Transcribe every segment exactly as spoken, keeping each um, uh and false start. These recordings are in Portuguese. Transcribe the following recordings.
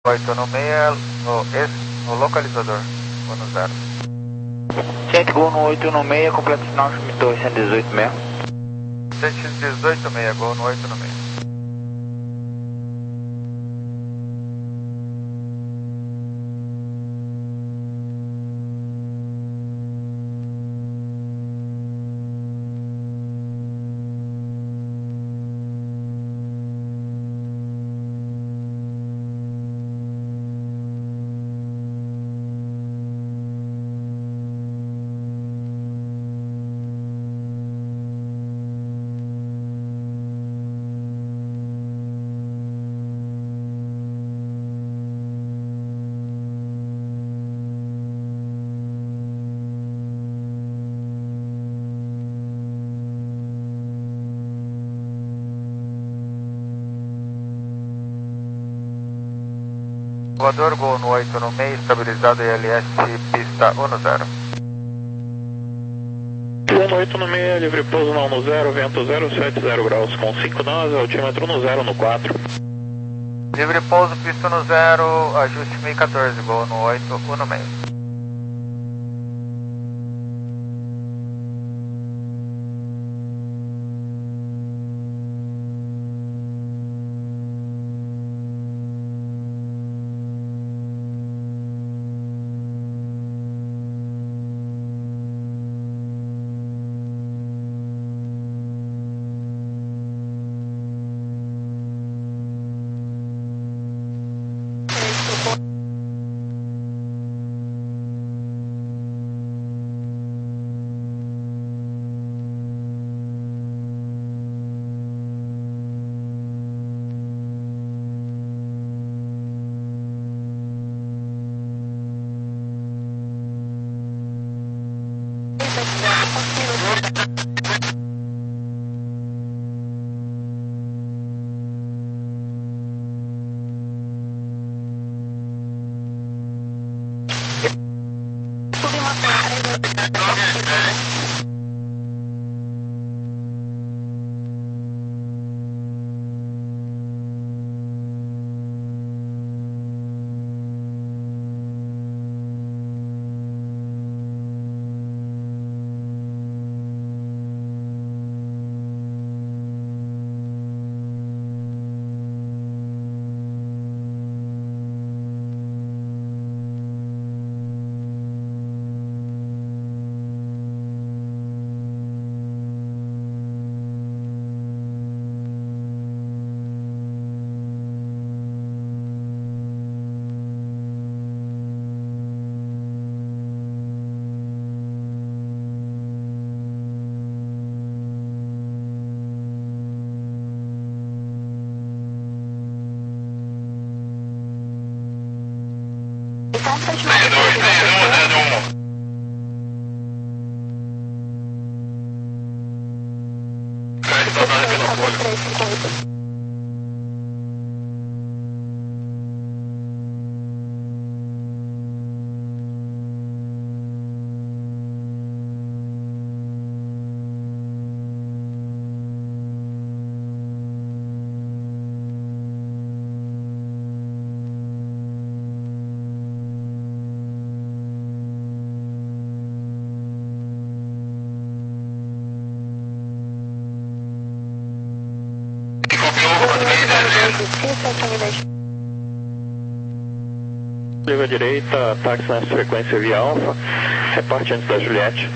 oito no meia, no, esse, no localizador, vou no zero. Gente, Gol no oito no meia, completo sinal, dois cento e dezoito meia. cento e dezoito meia, Gol no oito no meia. Voador, Gol no oito no meio, estabilizado I L S, pista um no zero. Gol no oito no meio, livre pouso não no zero, vento zero sete zero graus, com cinco nós, altímetro no zero no quatro. Livre pouso, pista no zero, ajuste mil e quatorze, Gol no oito, um no meio. Liga à direita, táxi nessa frequência via Alfa, reparte antes da Juliette.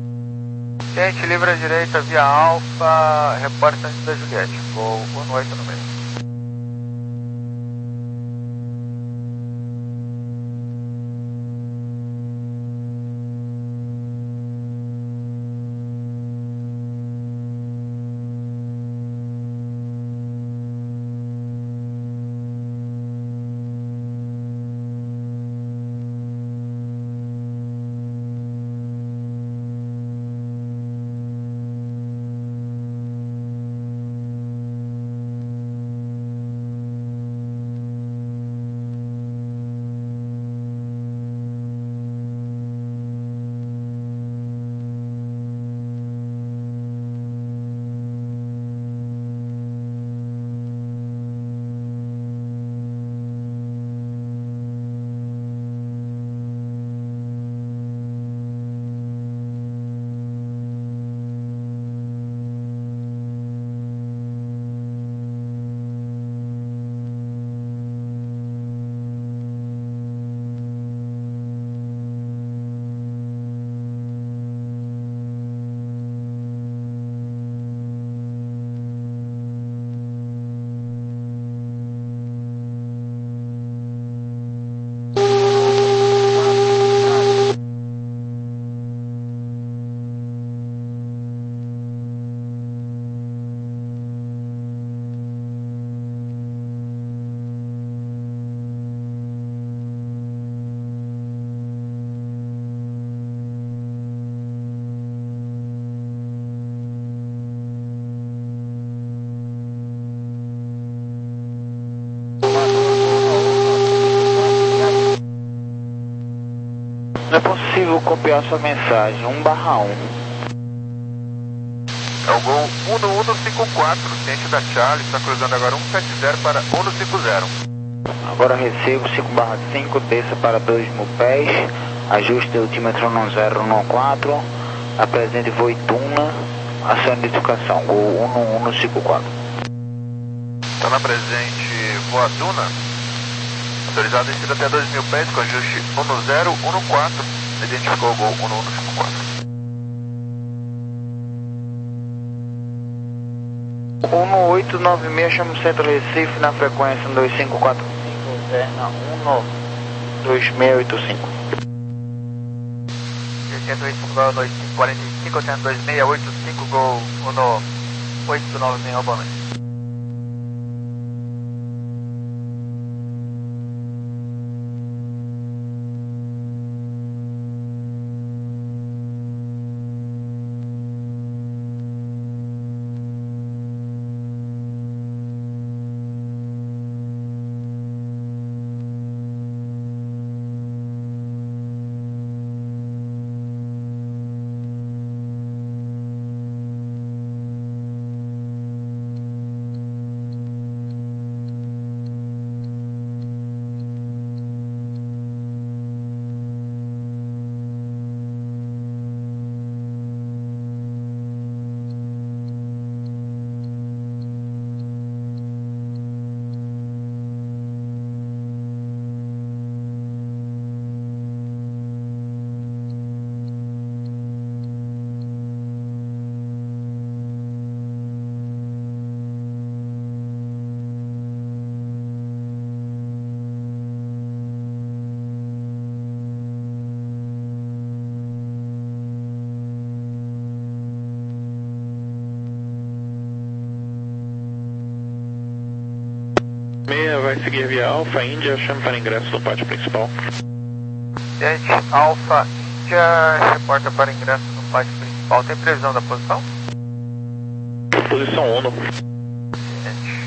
Gente, livre à direita, via Alfa, repórter antes da Juliette, Gol no oito no meio. Não é possível copiar sua mensagem, um barra um. É o gol um no um no cinco quatro, ciente da Charlie, está cruzando agora um sete zero para um no cinco zero. Agora recebo cinco barra cinco, desça para dois mil pés, ajuste do altímetro no zero no quatro, apresente voo Ituna, ação de identificação, gol um no um no cinco quatro. Está na presente voa Duna, autorizado a descida até dois mil pés com ajuste um no zero, um no quatro, identificou o gol um no um no cinco quatro. um no oito nove seis, chama o Centro Recife na frequência dois cinco quatro cinco, Verna um no dois seis oito cinco. Centro Recife, gol dois cinco quatro cinco, Centro dois seis oito cinco, gol um no oito nove seis, boa noite. meia vai seguir via Alfa, Índia, chame para ingresso no pátio principal. Gente, Alfa, Índia, reporta para ingresso no pátio principal. Tem previsão da posição? Posição um. Gente.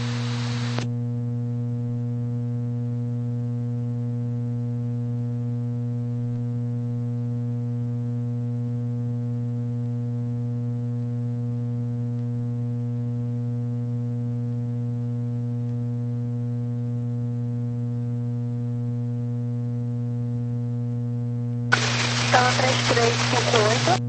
Estava três três cinco oito.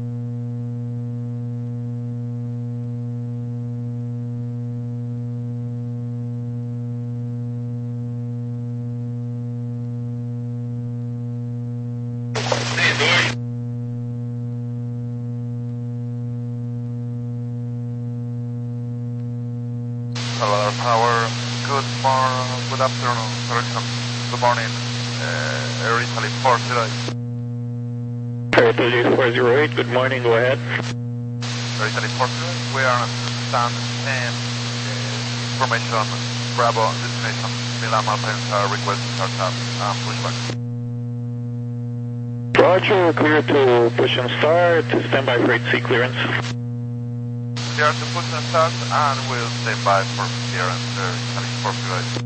Hello, Power. Good morning, good afternoon, good morning, uh, Air Italy four zero eight. Heritage four zero eight, good morning, go ahead. Air Italy four zero eight, we are on stand ten, uh, information, Bravo, destination, Milan Malpensa, request start up, and pushback. Roger, clear to push and start, standby for eight C clearance. Clear to push and start, and we'll stand by for clearance, Air Italy four zero eight.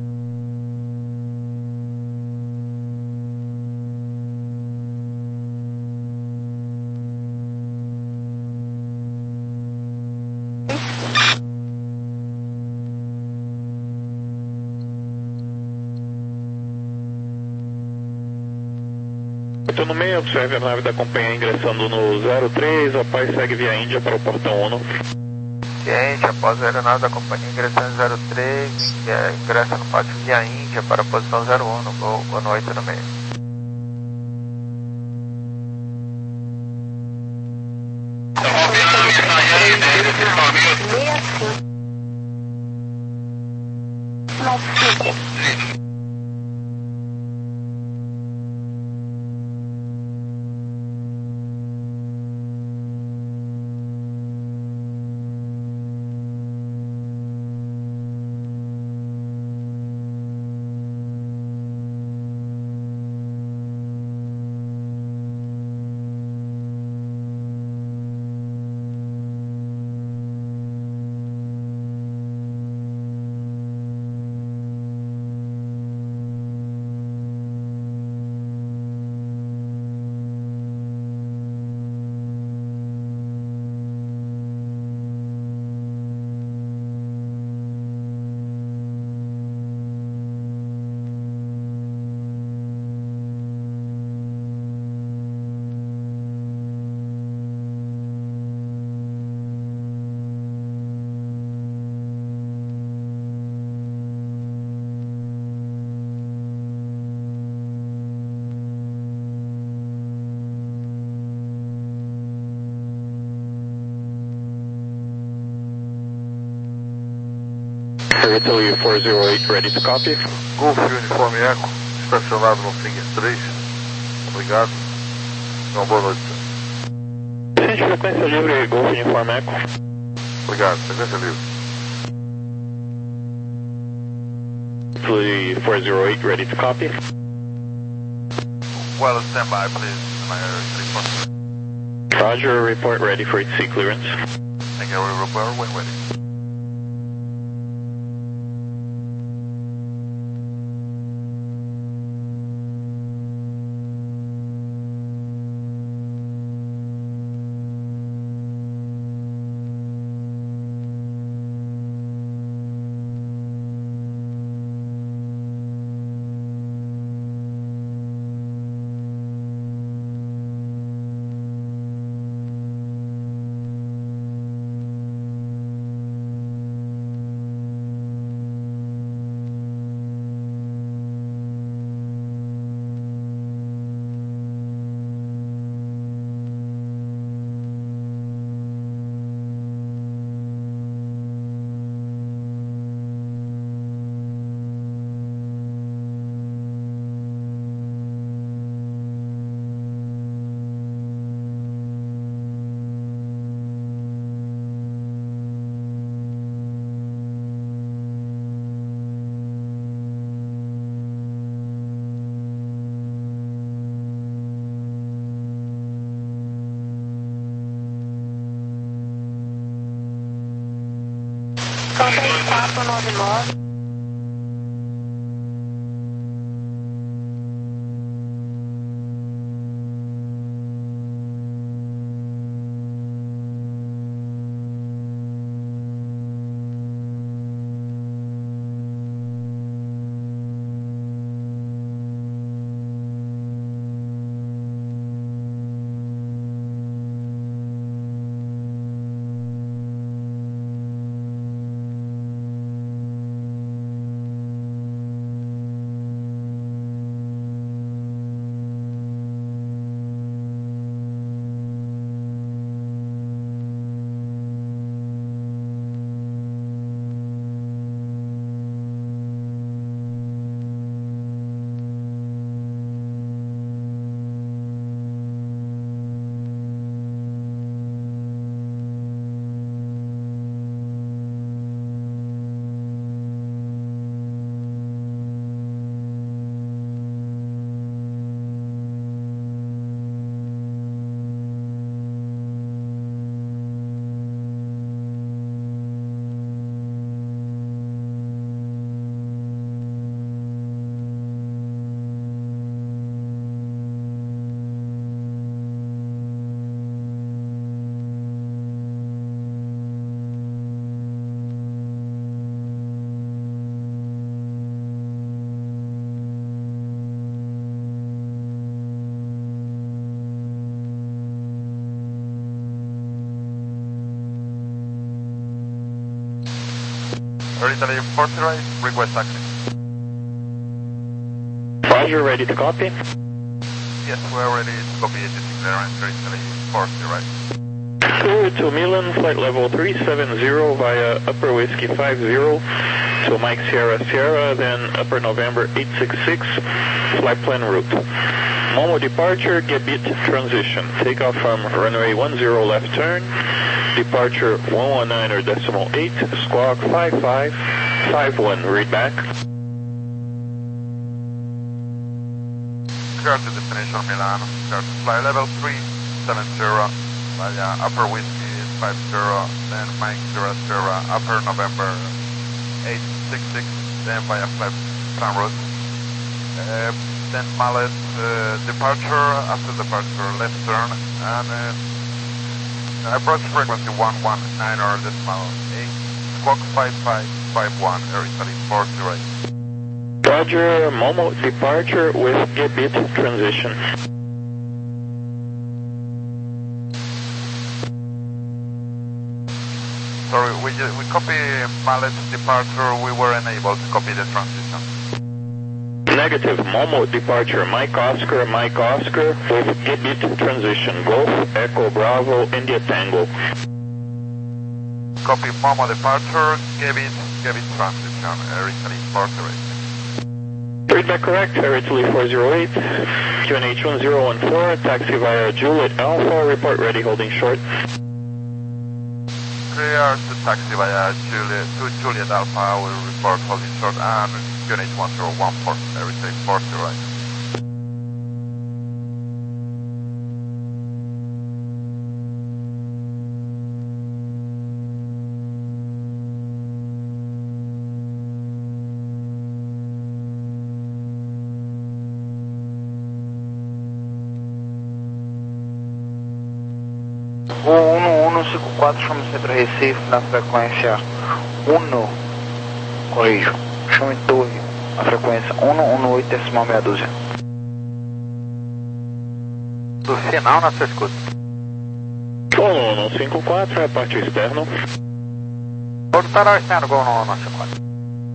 Estou no meio, observe a nave da companhia ingressando no zero três, após segue via Índia para o portão um. Ciente, após a aeronave da companhia ingressando em zero três, ingressa no pátio via Índia para a posição zero um, boa, boa noite no meio. Meia cinco. Nove cinco. Italy four zero eight, ready to copy. Golf Uniforme Eco, estacionado no Finger três. Obrigado. Uma boa noite. Gente, frequência livre, Golf Uniforme Eco. Obrigado, frequência livre. Italy four zero eight, ready to copy. Well, stand by, please. My report. Roger, report ready for its C clearance. Thank you, report when ready. São três quatro nove nove. Italy four zero eight, request taxi. Roger, ready to copy. Yes, we're ready to copy agency clearance, Italy four zero eight. Clear to Milan, flight level three seven zero via Upper Whiskey five zero to Mike Sierra Sierra, then Upper November eight six six, flight plan route. Momo departure, Gebit transition. Takeoff from runway one zero left turn. Departure one one nine or decimal eight, squawk five five five one, read back. Clear to destination Milano, clear to flight level three seven zero via Upper Whiskey five zero, then Mike Sierra Sierra, Upper November eight six six, then via flight plan route. Uh, then Mallet uh, departure, after departure left turn, and uh, approach frequency one one nine or decimal eight, squawk five five five one, Air Italy four zero eight. Roger, Momo departure with Gebit transition. Sorry, we, we copy Mallet's departure, we were unable to copy the transition. Negative, Momo departure, Mike Oscar, Mike Oscar with Gebit transition, Golf, Echo Bravo, India Tango. copy Momo departure, Kevin, Kevin transition, Air Italy four zero eight. Read back correct, Air Italy four zero eight, Q N H one zero one four, taxi via Juliet Alpha, report ready, holding short. Clear to taxi via Juliet, to Juliet Alpha, will report holding short and Q N H one zero one four, Air Italy four zero eight. O um um cinco quatro chama o centro Recife na frequência um, corrijo, chame torre na frequência um um oito decimal meia dúzia. Do final na sua escuta. um um cinco quatro, reparte externo. Todo tarau externo, Gol um um cinco quatro.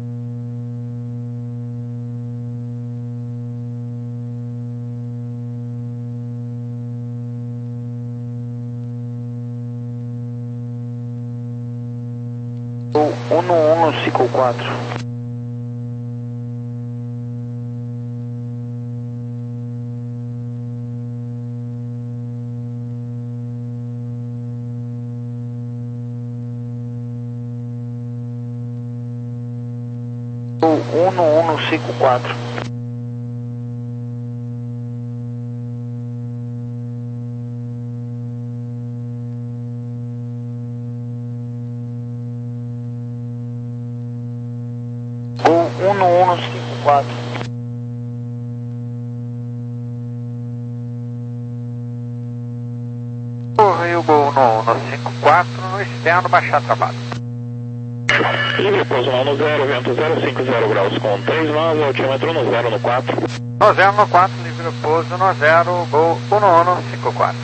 O um um cinco quatro. O um um cinco quatro. um um cinco quatro. Correio Gol um um cinco quatro, no externo, baixar trabalho. Livre pouso no zero, vento zero cinco zero graus com três nós, altímetro no zero no quatro. No zero no quatro, livre pouso no zero, Gol um um cinco quatro.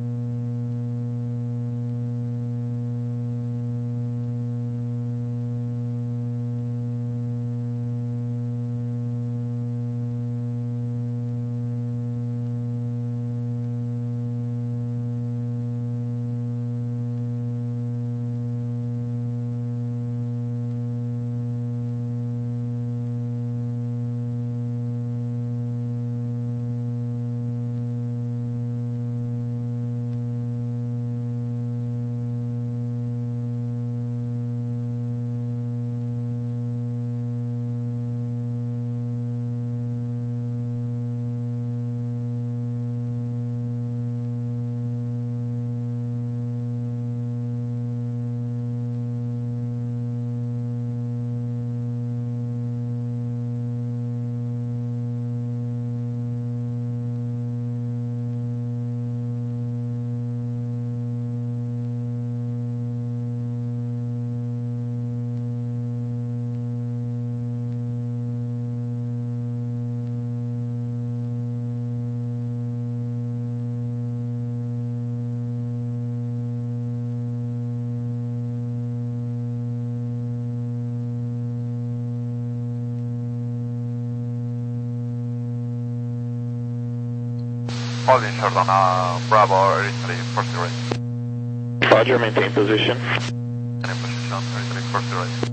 Holding short on uh, Bravo, Air Italy four zero eight. Roger, maintain position. Any position, Air Italy four zero eight.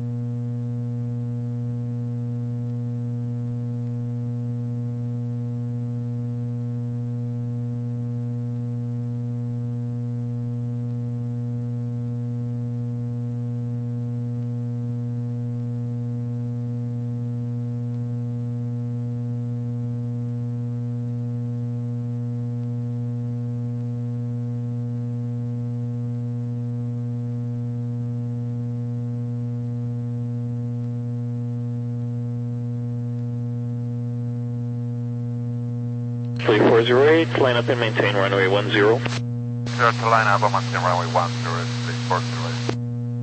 four zero eight, line up and maintain runway one zero. Clear to line up and maintain runway one zero, please four zero eight.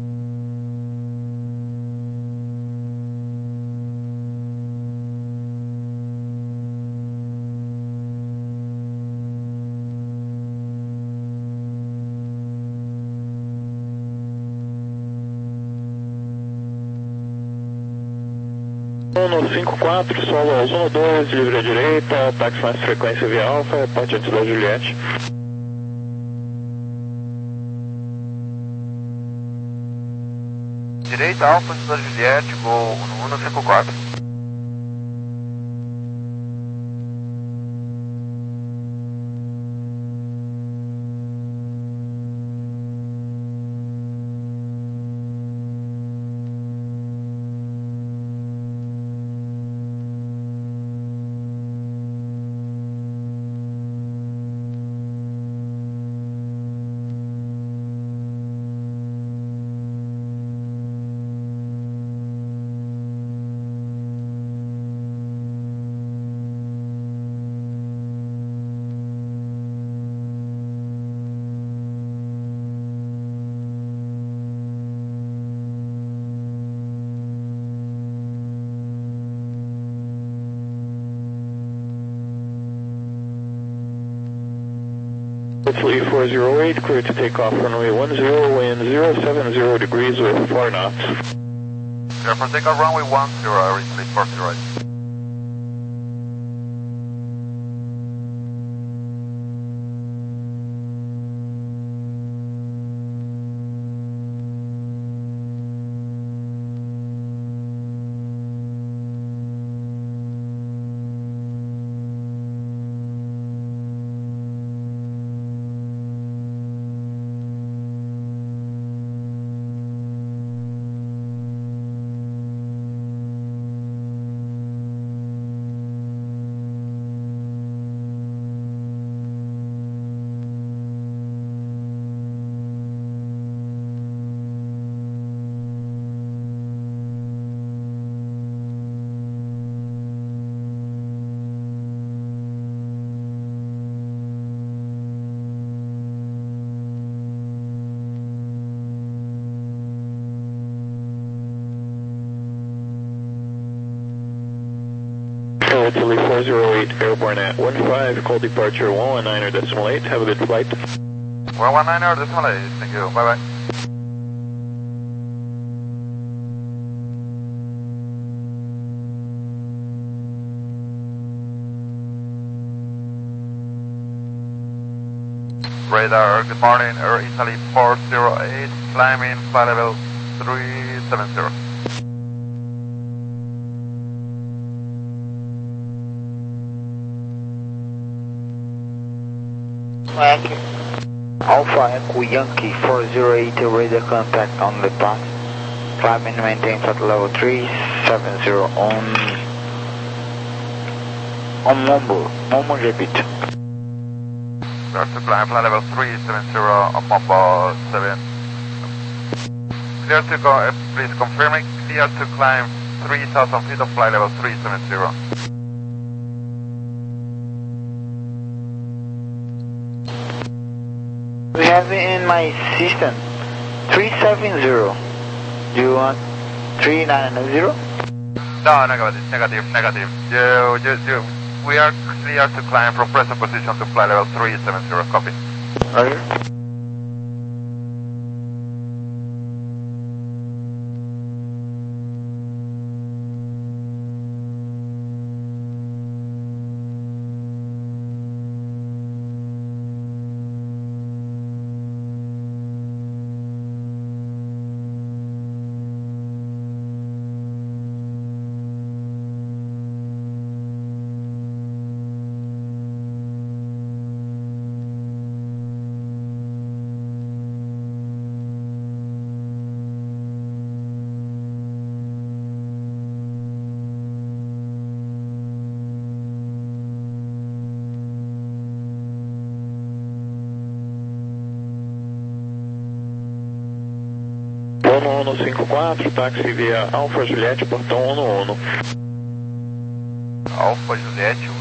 um cinco quatro, solo aos um dois, livre à direita, táxi mais frequência via Alfa, parte antes da Juliette. direita, Alfa da Juliette, Gol um um cinco quatro. Italy four zero eight, clear to take off runway one zero, wind zero seven zero degrees with four knots. Clear for takeoff runway one zero, Italy four zero eight. Italy four zero eight, airborne at one five, call departure one one niner decimal eight, have a good flight. one one niner decimal eight, thank you, bye bye. Radar, good morning, Air Italy four zero eight, climbing flight level three seven zero. Alpha Echo Yankee four zero eight, radar contact on the path. Climb and maintain flight level three seven zero on on Mombo. Mombo repeat. Clear to climb flight level three seven zero on Mombo seven. Clear to go, uh, please confirming, clear to climb three thousand feet of flight level three seven zero. We have in my system three seven zero. Do you want three nine zero? No, negative, negative, negative. You, you, you, we are clear to climb from present position to flight level three seven zero, copy. Roger. um um cinco quatro, táxi via Alfa Juliette, portão um um um. Alfa Juliette